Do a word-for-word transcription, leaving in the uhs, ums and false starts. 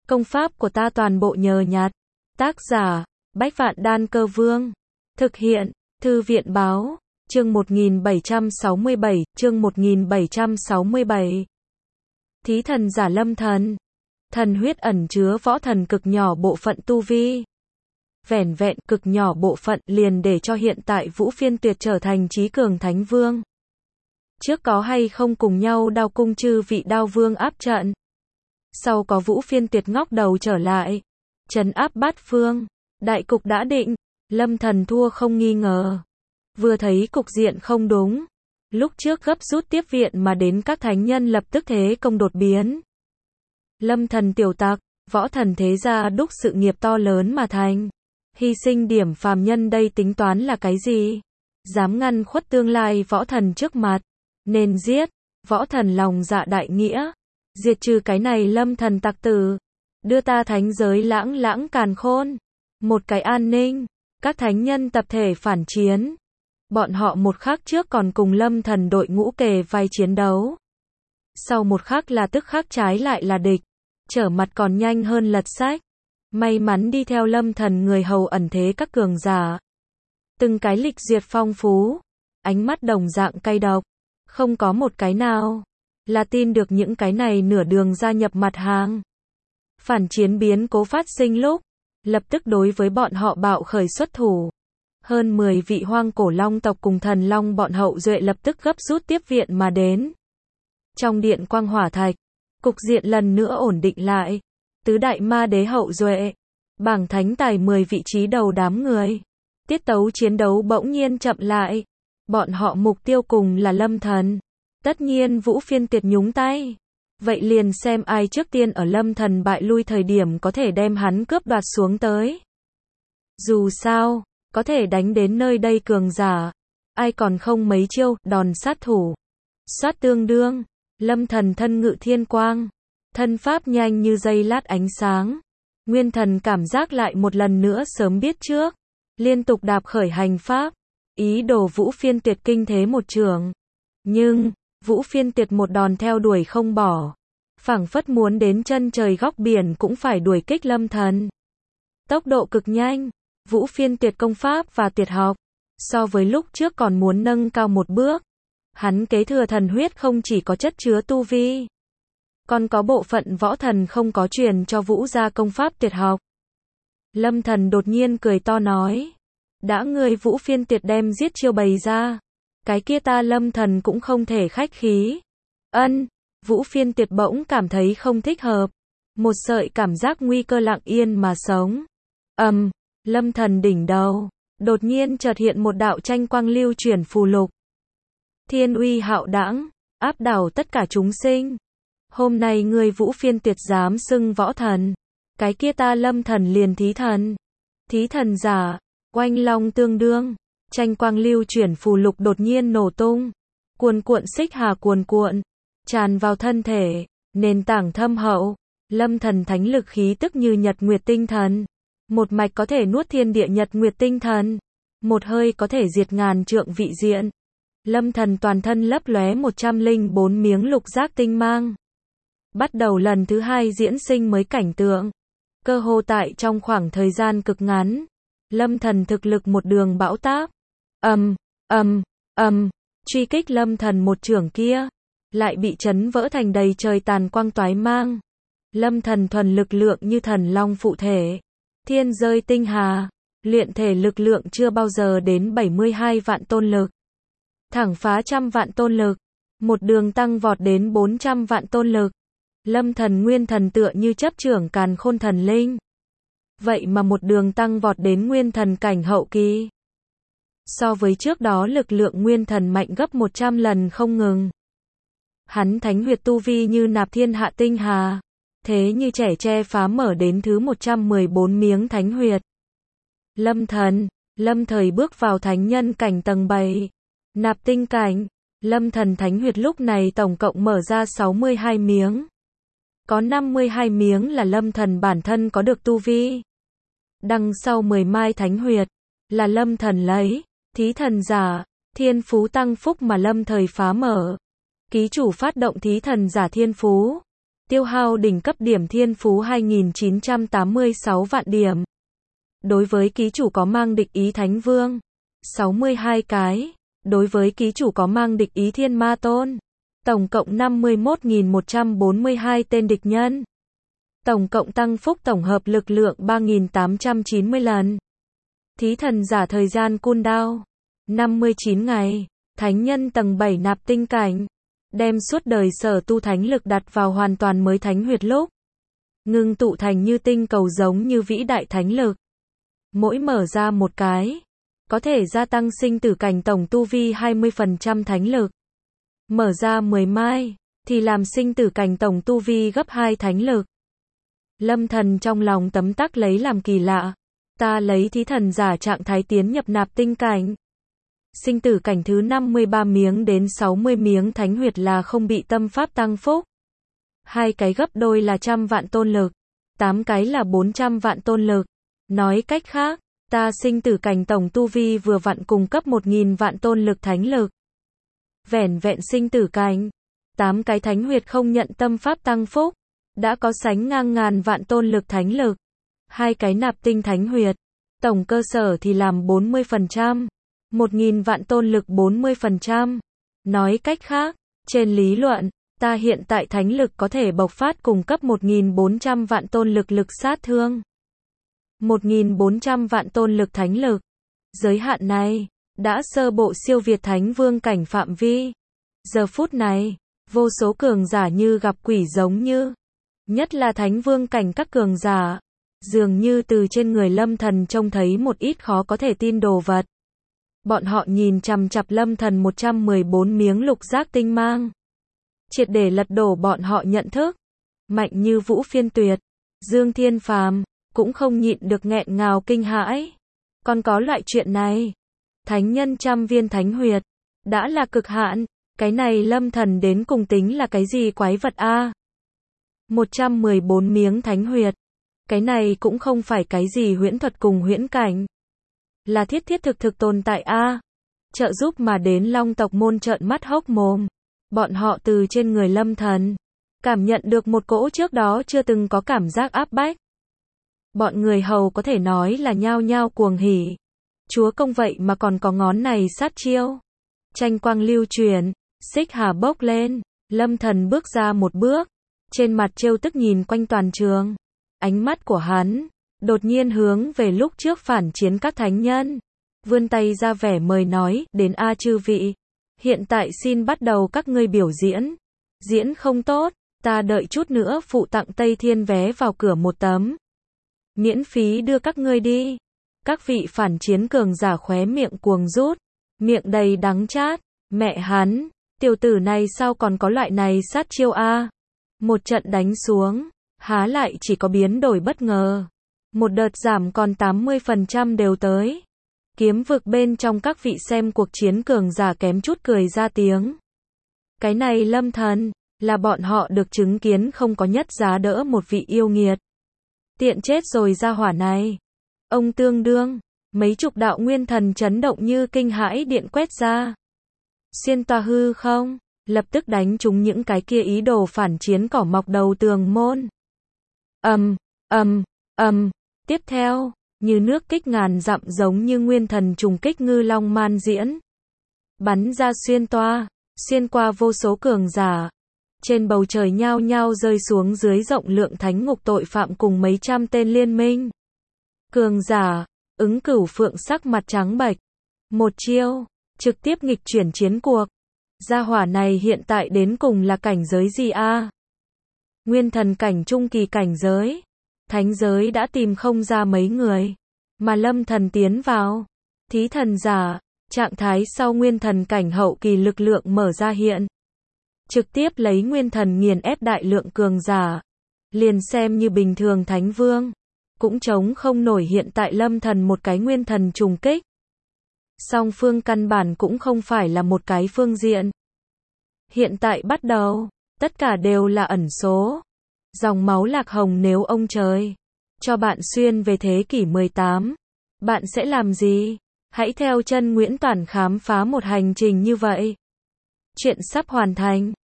Công pháp của ta toàn bộ nhờ nhặt. Tác giả, Bách Vạn Đan Cơ Vương. Thực hiện, Thư viện Báo. Chương một nghìn bảy trăm sáu mươi bảy, chương một nghìn bảy trăm sáu mươi bảy. Thí thần giả lâm thần. Thần huyết ẩn chứa võ thần cực nhỏ bộ phận tu vi. Vẻn vẹn cực nhỏ bộ phận liền để cho hiện tại Vũ Phiên Tuyệt trở thành trí cường thánh vương. Trước có hay không cùng nhau đao cung chư vị đao vương áp trận. Sau có Vũ Phiên Tuyệt ngóc đầu trở lại. Trấn áp bát phương. Đại cục đã định. Lâm thần thua không nghi ngờ. Vừa thấy cục diện không đúng. Lúc trước gấp rút tiếp viện mà đến các thánh nhân lập tức thế công đột biến. Lâm thần tiểu tặc, võ thần thế gia đúc sự nghiệp to lớn mà thành. Hy sinh điểm phàm nhân đây tính toán là cái gì? Dám ngăn khuất tương lai võ thần trước mặt. Nên giết. Võ thần lòng dạ đại nghĩa. Diệt trừ cái này lâm thần tặc tử. Đưa ta thánh giới lãng lãng càn khôn. Một cái an ninh. Các thánh nhân tập thể phản chiến. Bọn họ một khắc trước còn cùng lâm thần đội ngũ kề vai chiến đấu. Sau một khắc là tức khắc trái lại là địch. Trở mặt còn nhanh hơn lật sách. May mắn đi theo lâm thần người hầu ẩn thế các cường giả. Từng cái lịch duyệt phong phú. Ánh mắt đồng dạng cay độc. Không có một cái nào là tin được những cái này nửa đường gia nhập mặt hàng. Phản chiến biến cố phát sinh lúc. Lập tức đối với bọn họ bạo khởi xuất thủ. Hơn mười vị hoang cổ long tộc cùng thần long bọn hậu duệ lập tức gấp rút tiếp viện mà đến. Trong điện quang hỏa thạch. Cục diện lần nữa ổn định lại. Tứ đại ma đế hậu duệ. Bảng thánh tài mười vị trí đầu đám người. Tiết tấu chiến đấu bỗng nhiên chậm lại. Bọn họ mục tiêu cùng là lâm thần. Tất nhiên Vũ Phiên Tuyệt nhúng tay. Vậy liền xem ai trước tiên ở lâm thần bại lui thời điểm có thể đem hắn cướp đoạt xuống tới. Dù sao, có thể đánh đến nơi đây cường giả. Ai còn không mấy chiêu, đòn sát thủ. Xoát tương đương. Lâm thần thân ngự thiên quang. Thân pháp nhanh như dây lát ánh sáng. Nguyên thần cảm giác lại một lần nữa sớm biết trước. Liên tục đạp khởi hành pháp. Ý đồ Vũ Phiên Tuyệt kinh thế một trường. Nhưng, Vũ Phiên Tuyệt một đòn theo đuổi không bỏ. Phảng phất muốn đến chân trời góc biển cũng phải đuổi kích lâm thần. Tốc độ cực nhanh. Vũ Phiên Tuyệt công pháp và tuyệt học. So với lúc trước còn muốn nâng cao một bước. Hắn kế thừa thần huyết không chỉ có chất chứa tu vi. Còn có bộ phận võ thần không có truyền cho Vũ gia công pháp tuyệt học. Lâm thần đột nhiên cười to nói. Đã ngươi Vũ Phiên Tuyệt đem giết chiêu bày ra. Cái kia ta lâm thần cũng không thể khách khí. Ân, Vũ Phiên Tuyệt bỗng cảm thấy không thích hợp. Một sợi cảm giác nguy cơ lặng yên mà sống. Ầm, um, lâm thần đỉnh đầu. Đột nhiên chợt hiện một đạo tranh quang lưu chuyển phù lục. Thiên uy hạo đãng, áp đảo tất cả chúng sinh. Hôm nay ngươi Vũ Phiên Tuyệt dám xưng võ thần. Cái kia ta lâm thần liền thí thần. Thí thần giả, oanh long tương đương. Tranh quang lưu chuyển phù lục đột nhiên nổ tung. Cuồn cuộn xích hà cuồn cuộn. Tràn vào thân thể. Nền tảng thâm hậu. Lâm thần thánh lực khí tức như nhật nguyệt tinh thần. Một mạch có thể nuốt thiên địa nhật nguyệt tinh thần. Một hơi có thể diệt ngàn trượng vị diện. Lâm thần toàn thân lấp lóe một trăm lẻ bốn miếng lục giác tinh mang. Bắt đầu lần thứ hai diễn sinh mới cảnh tượng. Cơ hồ tại trong khoảng thời gian cực ngắn. Lâm thần thực lực một đường bão táp. Ầm, ầm, ầm, truy kích lâm thần một chưởng kia. Lại bị chấn vỡ thành đầy trời tàn quang toái mang. Lâm thần thuần lực lượng như thần long phụ thể. Thiên rơi tinh hà. Luyện thể lực lượng chưa bao giờ đến bảy mươi hai vạn tôn lực. Thẳng phá trăm vạn tôn lực. Một đường tăng vọt đến bốn trăm vạn tôn lực. Lâm thần nguyên thần tựa như chấp trưởng càn khôn thần linh. Vậy mà một đường tăng vọt đến nguyên thần cảnh hậu kỳ. So với trước đó lực lượng nguyên thần mạnh gấp một trăm lần không ngừng. Hắn thánh huyệt tu vi như nạp thiên hạ tinh hà. Thế như trẻ tre phá mở đến thứ một trăm mười bốn miếng thánh huyệt. Lâm thần, lâm thời bước vào thánh nhân cảnh tầng bảy. Nạp tinh cảnh, lâm thần thánh huyệt lúc này tổng cộng mở ra sáu mươi hai miếng. Có năm mươi hai miếng là lâm thần bản thân có được tu vi. Đằng sau mười mai thánh huyệt, là lâm thần lấy, thí thần giả, thiên phú tăng phúc mà lâm thời phá mở. Ký chủ phát động thí thần giả thiên phú. Tiêu hao đỉnh cấp điểm thiên phú hai nghìn chín trăm tám mươi sáu vạn điểm. Đối với ký chủ có mang địch ý Thánh Vương, sáu mươi hai cái. Đối với ký chủ có mang địch ý Thiên Ma Tôn, tổng cộng năm mươi mốt nghìn một trăm bốn mươi hai tên địch nhân. Tổng cộng tăng phúc tổng hợp lực lượng ba nghìn tám trăm chín mươi lần. Thí thần giả thời gian cooldown năm mươi chín ngày. Thánh nhân tầng bảy nạp tinh cảnh, đem suốt đời sở tu thánh lực đặt vào hoàn toàn mới thánh huyệt lúc ngưng tụ thành như tinh cầu giống như vĩ đại thánh lực. Mỗi mở ra một cái, có thể gia tăng sinh tử cảnh tổng tu vi hai mươi phần trăm thánh lực. Mở ra mười mai, thì làm sinh tử cảnh tổng tu vi gấp hai thánh lực. Lâm Thần trong lòng tấm tắc lấy làm kỳ lạ. Ta lấy thí thần giả trạng thái tiến nhập nạp tinh cảnh. Sinh tử cảnh thứ năm mươi ba miếng đến sáu mươi miếng thánh huyệt là không bị tâm pháp tăng phúc. Hai cái gấp đôi là trăm vạn tôn lực. Tám cái là bốn trăm vạn tôn lực. Nói cách khác, ta sinh tử cảnh tổng tu vi vừa vặn cung cấp một nghìn vạn tôn lực thánh lực. Vẻn vẹn sinh tử cảnh, tám cái thánh huyệt không nhận tâm pháp tăng phúc, đã có sánh ngang ngàn vạn tôn lực thánh lực. Hai cái nạp tinh thánh huyệt, tổng cơ sở thì làm bốn mươi phần trăm, một nghìn vạn tôn lực bốn mươi phần trăm. Nói cách khác, trên lý luận, ta hiện tại thánh lực có thể bộc phát cung cấp một nghìn bốn trăm vạn tôn lực lực sát thương. một nghìn bốn trăm vạn tôn lực thánh lực. Giới hạn này đã sơ bộ siêu việt Thánh Vương cảnh phạm vi. Giờ phút này, vô số cường giả như gặp quỷ giống như, nhất là Thánh Vương cảnh các cường giả, dường như từ trên người Lâm Thần trông thấy một ít khó có thể tin đồ vật. Bọn họ nhìn chằm chằm Lâm Thần một trăm mười bốn miếng lục giác tinh mang, triệt để lật đổ bọn họ nhận thức. Mạnh như Vũ Phiên Tuyệt, Dương Thiên Phàm cũng không nhịn được nghẹn ngào kinh hãi. Còn có loại chuyện này? Thánh nhân trăm viên thánh huyệt, đã là cực hạn, cái này Lâm Thần đến cùng tính là cái gì quái vật a? một trăm mười bốn miếng thánh huyệt, cái này cũng không phải cái gì huyễn thuật cùng huyễn cảnh, là thiết thiết thực thực tồn tại a. Trợ giúp mà đến Long tộc môn trợn mắt hốc mồm. Bọn họ từ trên người Lâm Thần cảm nhận được một cỗ trước đó chưa từng có cảm giác áp bách. Bọn người hầu có thể nói là nhao nhao cuồng hỉ. Chúa công vậy mà còn có ngón này sát chiêu. Tranh quang lưu truyền, xích hà bốc lên, Lâm Thần bước ra một bước, trên mặt trêu tức nhìn quanh toàn trường. Ánh mắt của hắn đột nhiên hướng về lúc trước phản chiến các thánh nhân, vươn tay ra vẻ mời nói, đến a chư vị, hiện tại xin bắt đầu các ngươi biểu diễn. Diễn không tốt, ta đợi chút nữa phụ tặng Tây Thiên vé vào cửa một tấm, miễn phí đưa các ngươi đi. Các vị phản chiến cường giả khóe miệng cuồng rút, miệng đầy đắng chát. Mẹ hắn, tiểu tử này sao còn có loại này sát chiêu a? Một trận đánh xuống, há lại chỉ có biến đổi bất ngờ. Một đợt giảm còn tám mươi phần trăm đều tới. Kiếm vực bên trong các vị xem cuộc chiến cường giả kém chút cười ra tiếng. Cái này Lâm Thần, là bọn họ được chứng kiến không có nhất giá đỡ một vị yêu nghiệt. Tiện chết rồi ra hỏa này. Ông tương đương, mấy chục đạo nguyên thần chấn động như kinh hãi điện quét ra. Xuyên toa hư không, lập tức đánh trúng những cái kia ý đồ phản chiến cỏ mọc đầu tường môn. Ầm, ầm, ầm, tiếp theo, như nước kích ngàn dặm giống như nguyên thần trùng kích ngư long man diễn. Bắn ra xuyên toa, xuyên qua vô số cường giả. Trên bầu trời nhao nhao rơi xuống dưới rộng lượng thánh ngục tội phạm cùng mấy trăm tên liên minh. Cường giả, ứng cửu phượng sắc mặt trắng bệch. Một chiêu, trực tiếp nghịch chuyển chiến cuộc. Gia hỏa này hiện tại đến cùng là cảnh giới gì a? Nguyên thần cảnh trung kỳ cảnh giới. Thánh giới đã tìm không ra mấy người. Mà Lâm Thần tiến vào. Thí thần giả, trạng thái sau nguyên thần cảnh hậu kỳ lực lượng mở ra hiện. Trực tiếp lấy nguyên thần nghiền ép đại lượng cường giả. Liền xem như bình thường thánh vương, cũng chống không nổi hiện tại Lâm Thần một cái nguyên thần trùng kích. Song phương căn bản cũng không phải là một cái phương diện. Hiện tại bắt đầu, tất cả đều là ẩn số. Dòng máu lạc hồng nếu ông trời cho bạn xuyên về thế kỷ mười tám, bạn sẽ làm gì? Hãy theo chân Nguyễn Toản khám phá một hành trình như vậy. Chuyện sắp hoàn thành.